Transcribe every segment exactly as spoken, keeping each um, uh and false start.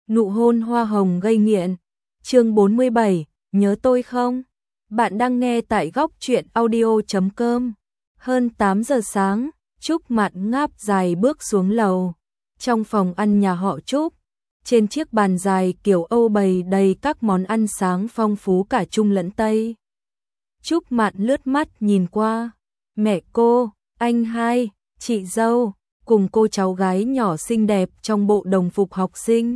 Nụ hôn hoa hồng gây nghiện. Chương bốn mươi bảy, nhớ tôi không? Bạn đang nghe tại góc truyện audio chấm com. Hơn tám giờ sáng, Trúc Mạn ngáp dài bước xuống lầu. Trong phòng ăn nhà họ Trúc, trên chiếc bàn dài kiểu Âu bày đầy các món ăn sáng phong phú cả Trung lẫn Tây. Trúc Mạn lướt mắt nhìn qua, mẹ cô, anh hai, chị dâu, cùng cô cháu gái nhỏ xinh đẹp trong bộ đồng phục học sinh.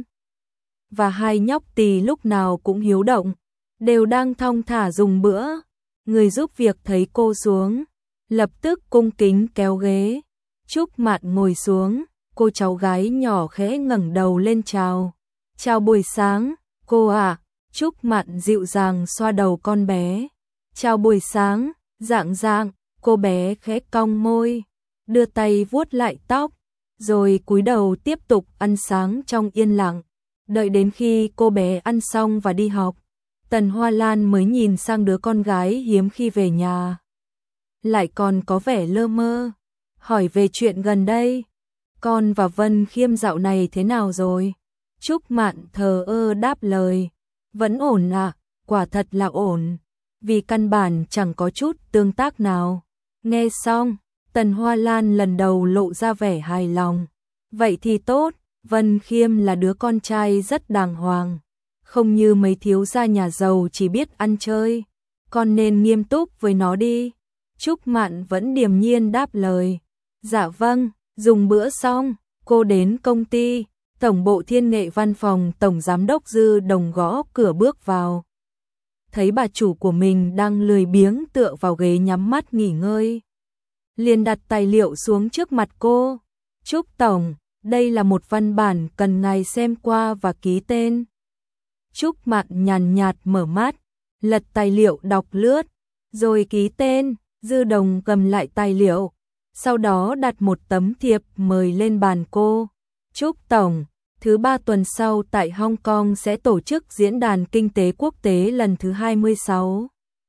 Và hai nhóc tỳ lúc nào cũng hiếu động, đều đang thong thả dùng bữa. Người giúp việc thấy cô xuống, lập tức cung kính kéo ghế. Trúc Mạn ngồi xuống, cô cháu gái nhỏ khẽ ngẩng đầu lên chào. Chào buổi sáng, cô ạ. À. Trúc Mạn dịu dàng xoa đầu con bé. Chào buổi sáng, dạng dạng, cô bé khẽ cong môi, đưa tay vuốt lại tóc, rồi cúi đầu tiếp tục ăn sáng trong yên lặng. Đợi đến khi cô bé ăn xong và đi học, Tần Hoa Lan mới nhìn sang đứa con gái hiếm khi về nhà. Lại còn có vẻ lơ mơ, hỏi về chuyện gần đây. Con và Vân Khiêm dạo này thế nào rồi? Trúc Mạn thờ ơ đáp lời. Vẫn ổn ạ, à, quả thật là ổn. Vì căn bản chẳng có chút tương tác nào. Nghe xong, Tần Hoa Lan lần đầu lộ ra vẻ hài lòng. Vậy thì tốt, Vân Khiêm là đứa con trai rất đàng hoàng. Không như mấy thiếu gia nhà giàu chỉ biết ăn chơi. Con nên nghiêm túc với nó đi. Trúc Mạn vẫn điềm nhiên đáp lời. Dạ vâng, dùng bữa xong, cô đến công ty. Tổng bộ Thiên Nghệ văn phòng Tổng Giám đốc Dư Đồng gõ cửa bước vào. Thấy bà chủ của mình đang lười biếng tựa vào ghế nhắm mắt nghỉ ngơi. Liền đặt tài liệu xuống trước mặt cô. Trúc Tổng, đây là một văn bản cần ngài xem qua và ký tên. Trúc Mạn nhàn nhạt mở mắt, lật tài liệu đọc lướt, rồi ký tên. Dư Đồng cầm lại tài liệu, sau đó đặt một tấm thiệp mời lên bàn cô. Trúc Tổng, thứ ba tuần sau tại Hong Kong sẽ tổ chức diễn đàn kinh tế quốc tế lần thứ hai mươi sáu.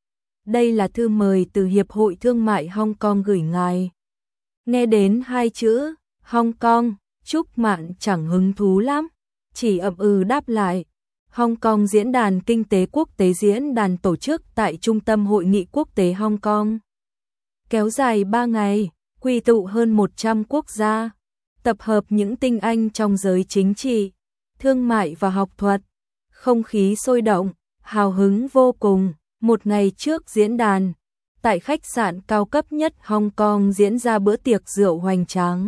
Đây là thư mời từ Hiệp hội Thương mại Hong Kong gửi ngài. Nghe đến hai chữ Hong Kong, Trúc Mạn chẳng hứng thú lắm, chỉ ậm ừ đáp lại. Hong Kong diễn đàn kinh tế quốc tế diễn đàn tổ chức tại Trung tâm Hội nghị Quốc tế Hong Kong. Kéo dài ba ngày, quy tụ hơn một trăm quốc gia, tập hợp những tinh anh trong giới chính trị, thương mại và học thuật. Không khí sôi động, hào hứng vô cùng. Một ngày trước diễn đàn, tại khách sạn cao cấp nhất Hong Kong diễn ra bữa tiệc rượu hoành tráng.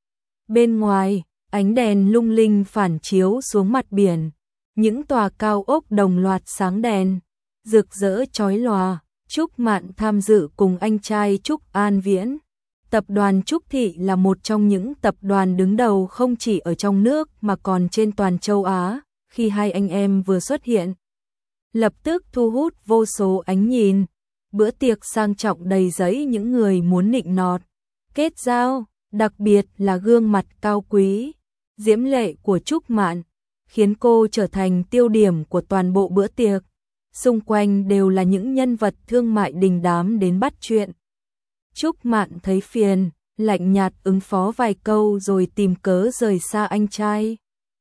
Bên ngoài, ánh đèn lung linh phản chiếu xuống mặt biển, những tòa cao ốc đồng loạt sáng đèn, rực rỡ chói lòa. Trúc Mạn tham dự cùng anh trai Trúc An Viễn. Tập đoàn Trúc Thị là một trong những tập đoàn đứng đầu không chỉ ở trong nước mà còn trên toàn châu Á. Khi hai anh em vừa xuất hiện, lập tức thu hút vô số ánh nhìn. Bữa tiệc sang trọng đầy dẫy những người muốn nịnh nọt, kết giao, đặc biệt là gương mặt cao quý, diễm lệ của Trúc Mạn, khiến cô trở thành tiêu điểm của toàn bộ bữa tiệc. Xung quanh đều là những nhân vật thương mại đình đám đến bắt chuyện. Trúc Mạn thấy phiền, lạnh nhạt ứng phó vài câu rồi tìm cớ rời xa anh trai.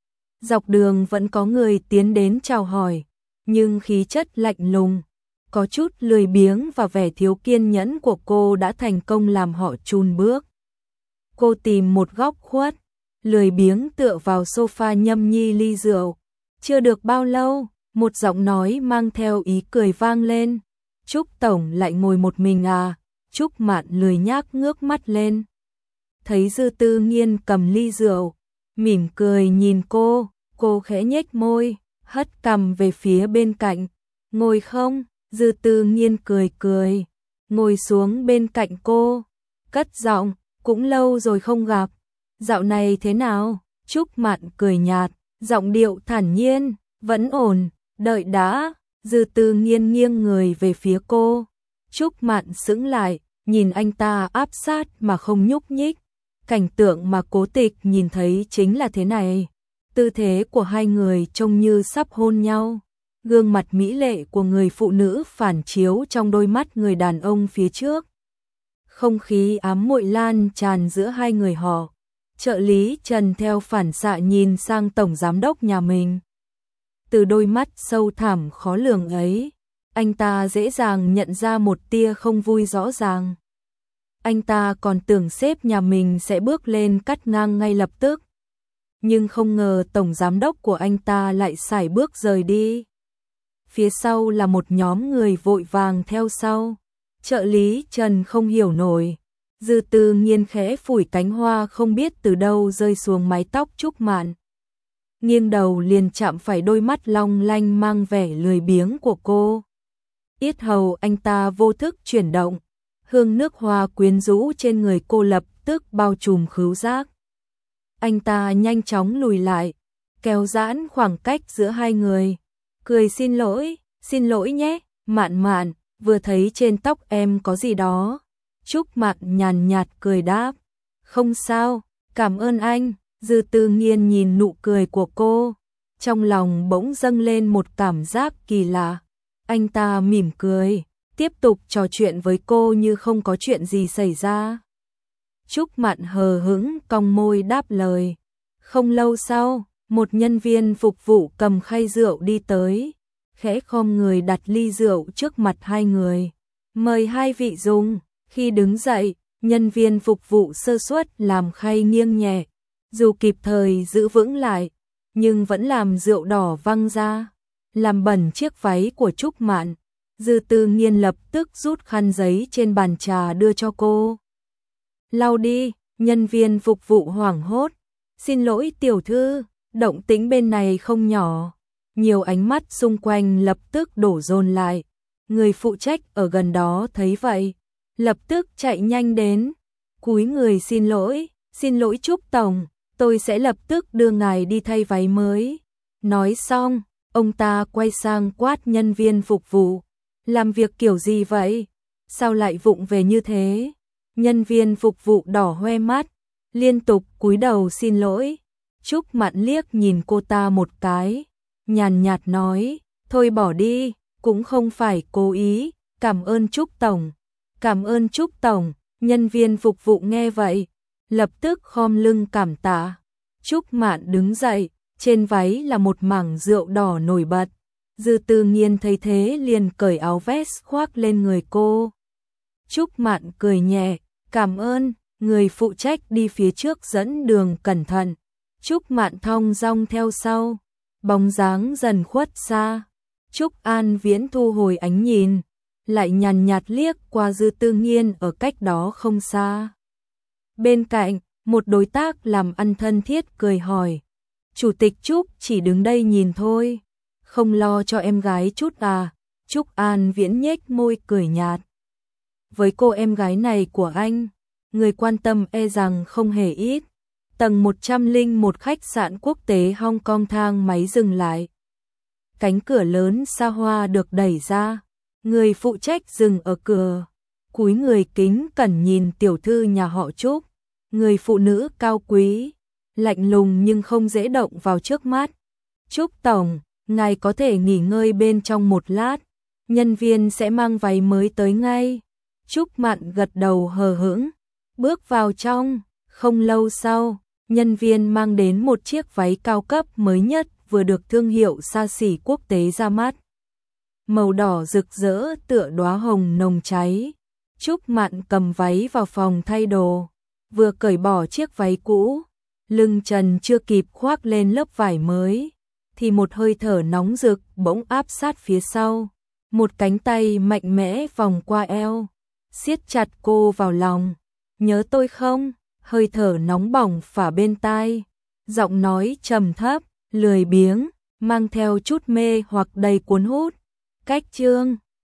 Dọc đường vẫn có người tiến đến chào hỏi, nhưng khí chất lạnh lùng, có chút lười biếng và vẻ thiếu kiên nhẫn của cô đã thành công làm họ chùn bước. Cô tìm một góc khuất, lười biếng tựa vào sofa nhâm nhi ly rượu. Chưa được bao lâu, một giọng nói mang theo ý cười vang lên. Trúc Tổng lại ngồi một mình à? Trúc Mạn lười nhác ngước mắt lên. Thấy Dư Tư Nghiên cầm ly rượu, mỉm cười nhìn cô, cô khẽ nhếch môi, hất cằm về phía bên cạnh. Ngồi không? Dư Tư Nghiên cười cười, ngồi xuống bên cạnh cô, cất giọng, cũng lâu rồi không gặp. Dạo này thế nào? Trúc Mạn cười nhạt, giọng điệu thản nhiên, vẫn ổn. Đợi đã. Dư Tư Nghiên nghiêng người về phía cô. Trúc Mạn sững lại, nhìn anh ta áp sát mà không nhúc nhích. Cảnh tượng mà Cố Tịch nhìn thấy chính là thế này. Tư thế của hai người trông như sắp hôn nhau. Gương mặt mỹ lệ của người phụ nữ phản chiếu trong đôi mắt người đàn ông phía trước. Không khí ám muội lan tràn giữa hai người họ. Trợ lý Trần theo phản xạ nhìn sang tổng giám đốc nhà mình. Từ đôi mắt sâu thẳm khó lường ấy, anh ta dễ dàng nhận ra một tia không vui rõ ràng. Anh ta còn tưởng sếp nhà mình sẽ bước lên cắt ngang ngay lập tức. Nhưng không ngờ tổng giám đốc của anh ta lại sải bước rời đi. Phía sau là một nhóm người vội vàng theo sau. Trợ lý Trần không hiểu nổi. Dư Tư Nghiên khẽ phủi cánh hoa không biết từ đâu rơi xuống mái tóc Trúc Mạn. Nghiêng đầu liền chạm phải đôi mắt long lanh mang vẻ lười biếng của cô. Yết hầu anh ta vô thức chuyển động. Hương nước hoa quyến rũ trên người cô lập tức bao trùm khứu giác. Anh ta nhanh chóng lùi lại, kéo giãn khoảng cách giữa hai người. Cười xin lỗi, xin lỗi nhé, Mạn Mạn, vừa thấy trên tóc em có gì đó. Trúc Mạn nhàn nhạt cười đáp. Không sao, cảm ơn anh. Dư Tư Nghiên nhìn nụ cười của cô. Trong lòng bỗng dâng lên một cảm giác kỳ lạ. Anh ta mỉm cười, tiếp tục trò chuyện với cô như không có chuyện gì xảy ra. Trúc Mạn hờ hững cong môi đáp lời. Không lâu sau, một nhân viên phục vụ cầm khay rượu đi tới, khẽ khom người đặt ly rượu trước mặt hai người. Mời hai vị dùng. Khi đứng dậy, nhân viên phục vụ sơ suất làm khay nghiêng nhẹ, dù kịp thời giữ vững lại, nhưng vẫn làm rượu đỏ văng ra, làm bẩn chiếc váy của Trúc Mạn. Dư Tư Nghiên lập tức rút khăn giấy trên bàn trà đưa cho cô. Lau đi, nhân viên phục vụ hoảng hốt. Xin lỗi tiểu thư, động tĩnh bên này không nhỏ. Nhiều ánh mắt xung quanh lập tức đổ dồn lại. Người phụ trách ở gần đó thấy vậy, lập tức chạy nhanh đến. Cúi người xin lỗi, xin lỗi Trúc Tổng, tôi sẽ lập tức đưa ngài đi thay váy mới. Nói xong, ông ta quay sang quát nhân viên phục vụ. Làm việc kiểu gì vậy? Sao lại vụng về như thế? Nhân viên phục vụ đỏ hoe mắt, liên tục cúi đầu xin lỗi. Trúc Mạn liếc nhìn cô ta một cái, nhàn nhạt nói, thôi bỏ đi, cũng không phải cố ý, cảm ơn Trúc Tổng. Cảm ơn Trúc Tổng, nhân viên phục vụ nghe vậy, lập tức khom lưng cảm tạ. Trúc Mạn đứng dậy, trên váy là một mảng rượu đỏ nổi bật. Dư Tư Nghiên thấy thế liền cởi áo vest khoác lên người cô. Trúc Mạn cười nhẹ, cảm ơn, người phụ trách đi phía trước dẫn đường cẩn thận. Trúc Mạn thong dong theo sau, bóng dáng dần khuất xa. Trúc An Viễn thu hồi ánh nhìn, lại nhàn nhạt liếc qua Dư Tư Nghiên ở cách đó không xa. Bên cạnh, một đối tác làm ăn thân thiết cười hỏi, Chủ tịch Trúc chỉ đứng đây nhìn thôi, không lo cho em gái chút à? Trúc An Viễn nhếch môi cười nhạt. Với cô em gái này của anh, người quan tâm e rằng không hề ít. Tầng một trăm lẻ một khách sạn quốc tế Hong Kong, thang máy dừng lại. Cánh cửa lớn xa hoa được đẩy ra. Người phụ trách dừng ở cửa, cúi người kính cẩn nhìn tiểu thư nhà họ Trúc. Người phụ nữ cao quý, lạnh lùng nhưng không dễ động vào trước mắt. Trúc Tổng, ngài có thể nghỉ ngơi bên trong một lát, nhân viên sẽ mang váy mới tới ngay. Trúc Mạn gật đầu hờ hững, bước vào trong. Không lâu sau, nhân viên mang đến một chiếc váy cao cấp mới nhất vừa được thương hiệu xa xỉ quốc tế ra mắt. Màu đỏ rực rỡ tựa đóa hồng nồng cháy. Trúc Mạn cầm váy vào phòng thay đồ, vừa cởi bỏ chiếc váy cũ, lưng trần chưa kịp khoác lên lớp vải mới, thì một hơi thở nóng rực bỗng áp sát phía sau. Một cánh tay mạnh mẽ vòng qua eo, siết chặt cô vào lòng. Nhớ tôi không? Hơi thở nóng bỏng phả bên tai, giọng nói trầm thấp, lười biếng, mang theo chút mê hoặc đầy cuốn hút. Cách chương